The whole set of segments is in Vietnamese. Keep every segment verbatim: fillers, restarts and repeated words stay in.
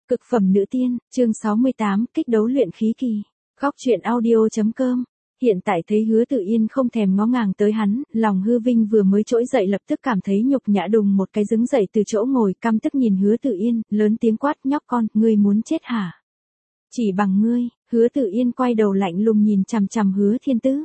Cực phẩm nữ tiên, chương sáu mươi tám, kích đấu luyện khí kỳ. Góc truyện audio.com. Hiện tại thấy Hứa Tự Yên không thèm ngó ngàng tới hắn, lòng hư vinh vừa mới trỗi dậy lập tức cảm thấy nhục nhã, đùng một cái đứng dậy từ chỗ ngồi, căm tức nhìn Hứa Tự Yên, lớn tiếng quát: nhóc con, ngươi muốn chết hả? Chỉ bằng ngươi. Hứa Tự Yên quay đầu lạnh lùng nhìn chằm chằm Hứa Thiên Tứ.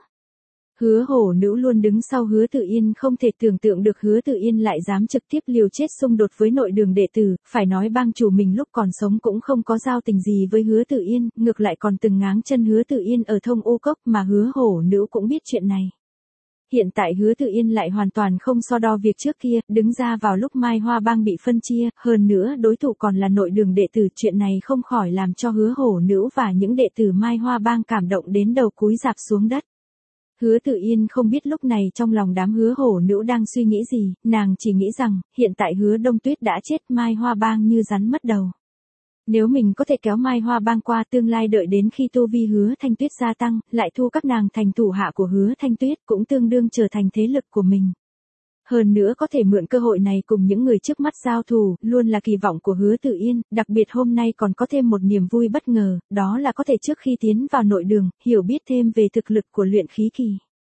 Hứa hổ nữ luôn đứng sau Hứa Tự Yên, không thể tưởng tượng được Hứa Tự Yên lại dám trực tiếp liều chết xung đột với nội đường đệ tử, phải nói bang chủ mình lúc còn sống cũng không có giao tình gì với Hứa Tự Yên, ngược lại còn từng ngáng chân Hứa Tự Yên ở Thông U Cốc, mà Hứa hổ nữ cũng biết chuyện này. Hiện tại Hứa Tự Yên lại hoàn toàn không so đo việc trước kia, đứng ra vào lúc Mai Hoa bang bị phân chia, hơn nữa đối thủ còn là nội đường đệ tử, chuyện này không khỏi làm cho Hứa hổ nữ và những đệ tử Mai Hoa bang cảm động đến đầu cúi rạp xuống đất. Hứa Tự Yên không biết lúc này trong lòng đám Hứa hổ nữ đang suy nghĩ gì, nàng chỉ nghĩ rằng, hiện tại Hứa Đông Tuyết đã chết, Mai Hoa bang như rắn mất đầu. Nếu mình có thể kéo Mai Hoa bang qua, tương lai đợi đến khi tu vi Hứa Thanh Tuyết gia tăng, lại thu các nàng thành thủ hạ của Hứa Thanh Tuyết, cũng tương đương trở thành thế lực của mình. Hơn nữa có thể mượn cơ hội này cùng những người trước mắt giao thủ, luôn là kỳ vọng của Hứa Tự Yên, đặc biệt hôm nay còn có thêm một niềm vui bất ngờ, đó là có thể trước khi tiến vào nội đường, hiểu biết thêm về thực lực của luyện khí kỳ.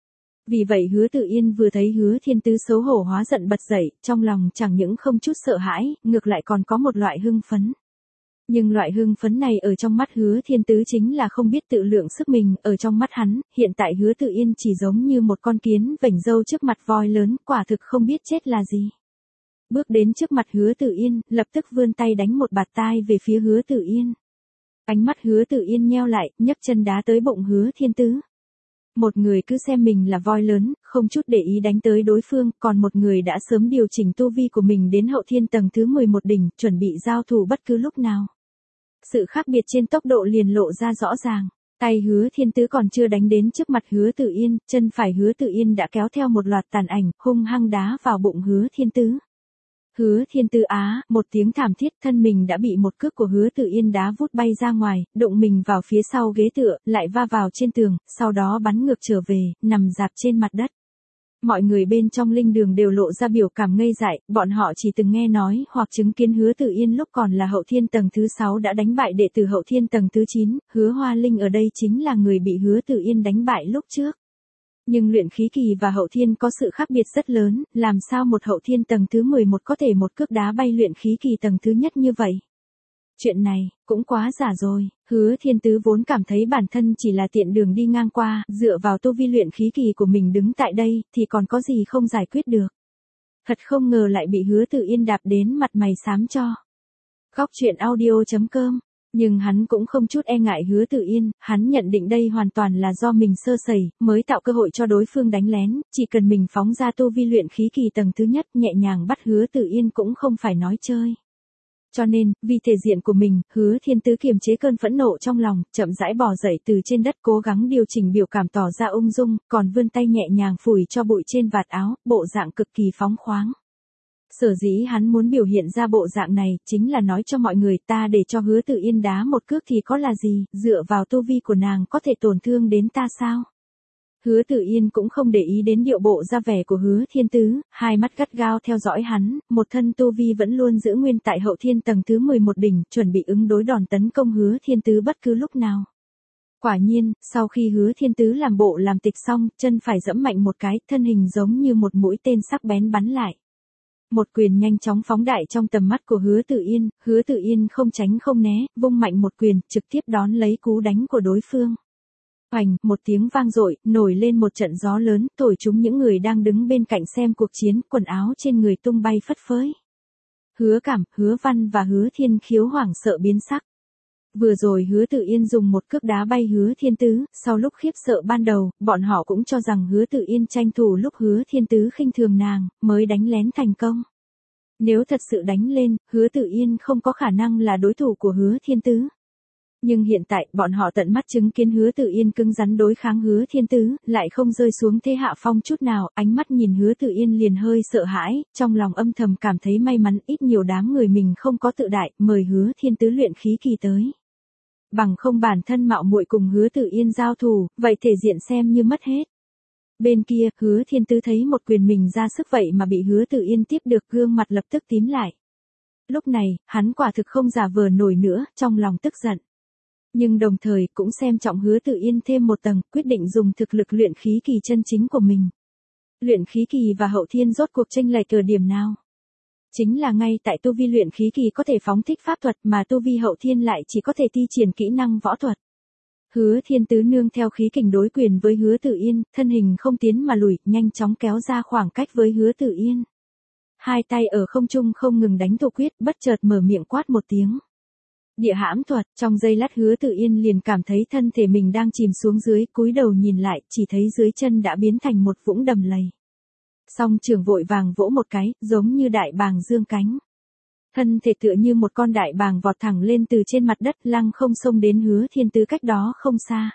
Vì vậy Hứa Tự Yên vừa thấy Hứa Thiên Tứ xấu hổ hóa giận bật dậy, trong lòng chẳng những không chút sợ hãi, ngược lại còn có một loại hưng phấn. Nhưng loại hưng phấn này ở trong mắt Hứa Thiên Tứ chính là không biết tự lượng sức mình, ở trong mắt hắn, hiện tại Hứa Tự Yên chỉ giống như một con kiến vểnh râu trước mặt voi lớn, quả thực không biết chết là gì. Bước đến trước mặt Hứa Tự Yên, lập tức vươn tay đánh một bạt tai về phía Hứa Tự Yên. Ánh mắt Hứa Tự Yên nheo lại, nhấc chân đá tới bụng Hứa Thiên Tứ. Một người cứ xem mình là voi lớn, không chút để ý đánh tới đối phương, còn một người đã sớm điều chỉnh tu vi của mình đến hậu thiên tầng thứ mười một đỉnh, chuẩn bị giao thủ bất cứ lúc nào. Sự khác biệt trên tốc độ liền lộ ra rõ ràng. Tay Hứa Thiên Tứ còn chưa đánh đến trước mặt Hứa Tự Yên, chân phải Hứa Tự Yên đã kéo theo một loạt tàn ảnh, hung hăng đá vào bụng Hứa Thiên Tứ. Hứa Thiên Tứ á, một tiếng thảm thiết, thân mình đã bị một cước của Hứa Tự Yên đá vút bay ra ngoài, đụng mình vào phía sau ghế tựa, lại va vào trên tường, sau đó bắn ngược trở về, nằm rạp trên mặt đất. Mọi người bên trong linh đường đều lộ ra biểu cảm ngây dại, bọn họ chỉ từng nghe nói hoặc chứng kiến Hứa Tự Yên lúc còn là hậu thiên tầng thứ sáu đã đánh bại đệ tử hậu thiên tầng thứ chín, Hứa Hoa Linh ở đây chính là người bị Hứa Tự Yên đánh bại lúc trước. Nhưng luyện khí kỳ và hậu thiên có sự khác biệt rất lớn, làm sao một hậu thiên tầng thứ mười một có thể một cước đá bay luyện khí kỳ tầng thứ nhất như vậy? Chuyện này, cũng quá giả rồi. Hứa Thiên Tứ vốn cảm thấy bản thân chỉ là tiện đường đi ngang qua, dựa vào tu vi luyện khí kỳ của mình đứng tại đây, thì còn có gì không giải quyết được. Thật không ngờ lại bị Hứa Tự Yên đạp đến mặt mày xám cho. Góc truyện audio.com. Nhưng hắn cũng không chút e ngại Hứa Tự Yên, hắn nhận định đây hoàn toàn là do mình sơ sẩy, mới tạo cơ hội cho đối phương đánh lén, chỉ cần mình phóng ra tu vi luyện khí kỳ tầng thứ nhất, nhẹ nhàng bắt Hứa Tự Yên cũng không phải nói chơi. Cho nên, vì thể diện của mình, Hứa Thiên Tứ kiềm chế cơn phẫn nộ trong lòng, chậm rãi bò dậy từ trên đất, cố gắng điều chỉnh biểu cảm tỏ ra ung dung, còn vươn tay nhẹ nhàng phủi cho bụi trên vạt áo, bộ dạng cực kỳ phóng khoáng. Sở dĩ hắn muốn biểu hiện ra bộ dạng này, chính là nói cho mọi người, ta để cho Hứa Tự Yên đá một cước thì có là gì, dựa vào tu vi của nàng có thể tổn thương đến ta sao? Hứa Tự Yên cũng không để ý đến điệu bộ ra vẻ của Hứa Thiên Tứ, hai mắt gắt gao theo dõi hắn, một thân tu vi vẫn luôn giữ nguyên tại hậu thiên tầng thứ mười một đỉnh, chuẩn bị ứng đối đòn tấn công Hứa Thiên Tứ bất cứ lúc nào. Quả nhiên, sau khi Hứa Thiên Tứ làm bộ làm tịch xong, chân phải giẫm mạnh một cái, thân hình giống như một mũi tên sắc bén bắn lại. Một quyền nhanh chóng phóng đại trong tầm mắt của Hứa Tự Yên, Hứa Tự Yên không tránh không né, vung mạnh một quyền, trực tiếp đón lấy cú đánh của đối phương. Hoành, một tiếng vang dội, nổi lên một trận gió lớn, thổi chúng những người đang đứng bên cạnh xem cuộc chiến, quần áo trên người tung bay phất phới. Hứa Cảm, Hứa Văn và Hứa Thiên Khiếu hoảng sợ biến sắc. Vừa rồi Hứa Tự Yên dùng một cước đá bay Hứa Thiên Tứ, sau lúc khiếp sợ ban đầu, bọn họ cũng cho rằng Hứa Tự Yên tranh thủ lúc Hứa Thiên Tứ khinh thường nàng, mới đánh lén thành công. Nếu thật sự đánh lên, Hứa Tự Yên không có khả năng là đối thủ của Hứa Thiên Tứ. Nhưng hiện tại, bọn họ tận mắt chứng kiến Hứa Tự Yên cứng rắn đối kháng Hứa Thiên Tứ, lại không rơi xuống thế hạ phong chút nào, ánh mắt nhìn Hứa Tự Yên liền hơi sợ hãi, trong lòng âm thầm cảm thấy may mắn ít nhiều đám người mình không có tự đại, mời Hứa Thiên Tứ luyện khí kỳ tới. Bằng không bản thân mạo muội cùng Hứa Tự Yên giao thủ, vậy thể diện xem như mất hết. Bên kia, Hứa Thiên Tứ thấy một quyền mình ra sức vậy mà bị Hứa Tự Yên tiếp được, gương mặt lập tức tím lại. Lúc này, hắn quả thực không giả vờ nổi nữa, trong lòng tức giận. Nhưng đồng thời cũng xem trọng Hứa Tự Yên thêm một tầng, quyết định dùng thực lực luyện khí kỳ chân chính của mình. Luyện khí kỳ và hậu thiên rốt cuộc chênh lệch ở điểm nào? Chính là ngay tại tu vi luyện khí kỳ có thể phóng thích pháp thuật mà tu vi hậu thiên lại chỉ có thể thi triển kỹ năng võ thuật. Hứa Thiên Tứ nương theo khí kình đối quyền với Hứa Tự Yên, thân hình không tiến mà lùi, nhanh chóng kéo ra khoảng cách với Hứa Tự Yên. Hai tay ở không trung không ngừng đánh thủ quyết, bất chợt mở miệng quát một tiếng. Địa hãm thuật, trong giây lát Hứa Tự Yên liền cảm thấy thân thể mình đang chìm xuống dưới, cúi đầu nhìn lại, chỉ thấy dưới chân đã biến thành một vũng đầm lầy. Song trường vội vàng vỗ một cái, giống như đại bàng dương cánh. Thân thể tựa như một con đại bàng vọt thẳng lên từ trên mặt đất, lăng không xông đến Hứa Thiên Tứ cách đó không xa.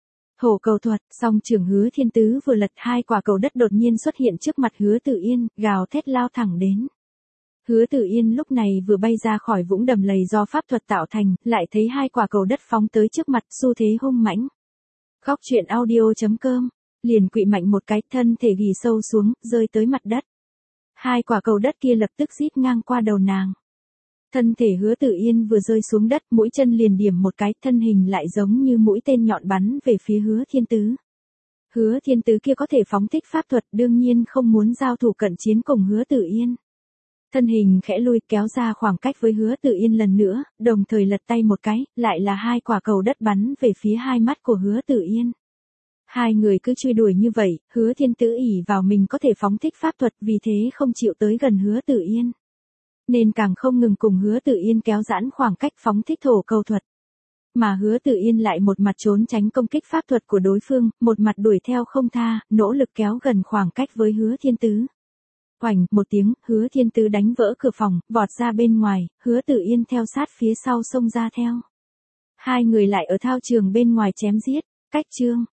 Hổ cầu thuật, song trường Hứa Thiên Tứ vừa lật, hai quả cầu đất đột nhiên xuất hiện trước mặt Hứa Tự Yên, gào thét lao thẳng đến. Hứa Tự Yên lúc này vừa bay ra khỏi vũng đầm lầy do pháp thuật tạo thành, lại thấy hai quả cầu đất phóng tới trước mặt, xu thế hung mãnh. Góc truyện audio chấm com, liền quỵ mạnh một cái, thân thể ghì sâu xuống, rơi tới mặt đất. Hai quả cầu đất kia lập tức rít ngang qua đầu nàng. Thân thể Hứa Tự Yên vừa rơi xuống đất, mũi chân liền điểm một cái, thân hình lại giống như mũi tên nhọn bắn về phía Hứa Thiên Tứ. Hứa Thiên Tứ kia có thể phóng thích pháp thuật, đương nhiên không muốn giao thủ cận chiến cùng Hứa Tự Yên. Thân hình khẽ lui, kéo ra khoảng cách với Hứa Tự Yên lần nữa, đồng thời lật tay một cái, lại là hai quả cầu đất bắn về phía hai mắt của Hứa Tự Yên. Hai người cứ truy đuổi như vậy, Hứa Thiên Tứ ỷ vào mình có thể phóng thích pháp thuật, vì thế không chịu tới gần Hứa Tự Yên. Nên càng không ngừng cùng Hứa Tự Yên kéo giãn khoảng cách phóng thích thổ cầu thuật. Mà Hứa Tự Yên lại một mặt trốn tránh công kích pháp thuật của đối phương, một mặt đuổi theo không tha, nỗ lực kéo gần khoảng cách với Hứa Thiên Tứ. Oành, một tiếng, Hứa Thiên Tứ đánh vỡ cửa phòng, vọt ra bên ngoài, Hứa Tự Yên theo sát phía sau xông ra theo. Hai người lại ở thao trường bên ngoài chém giết, cách chương.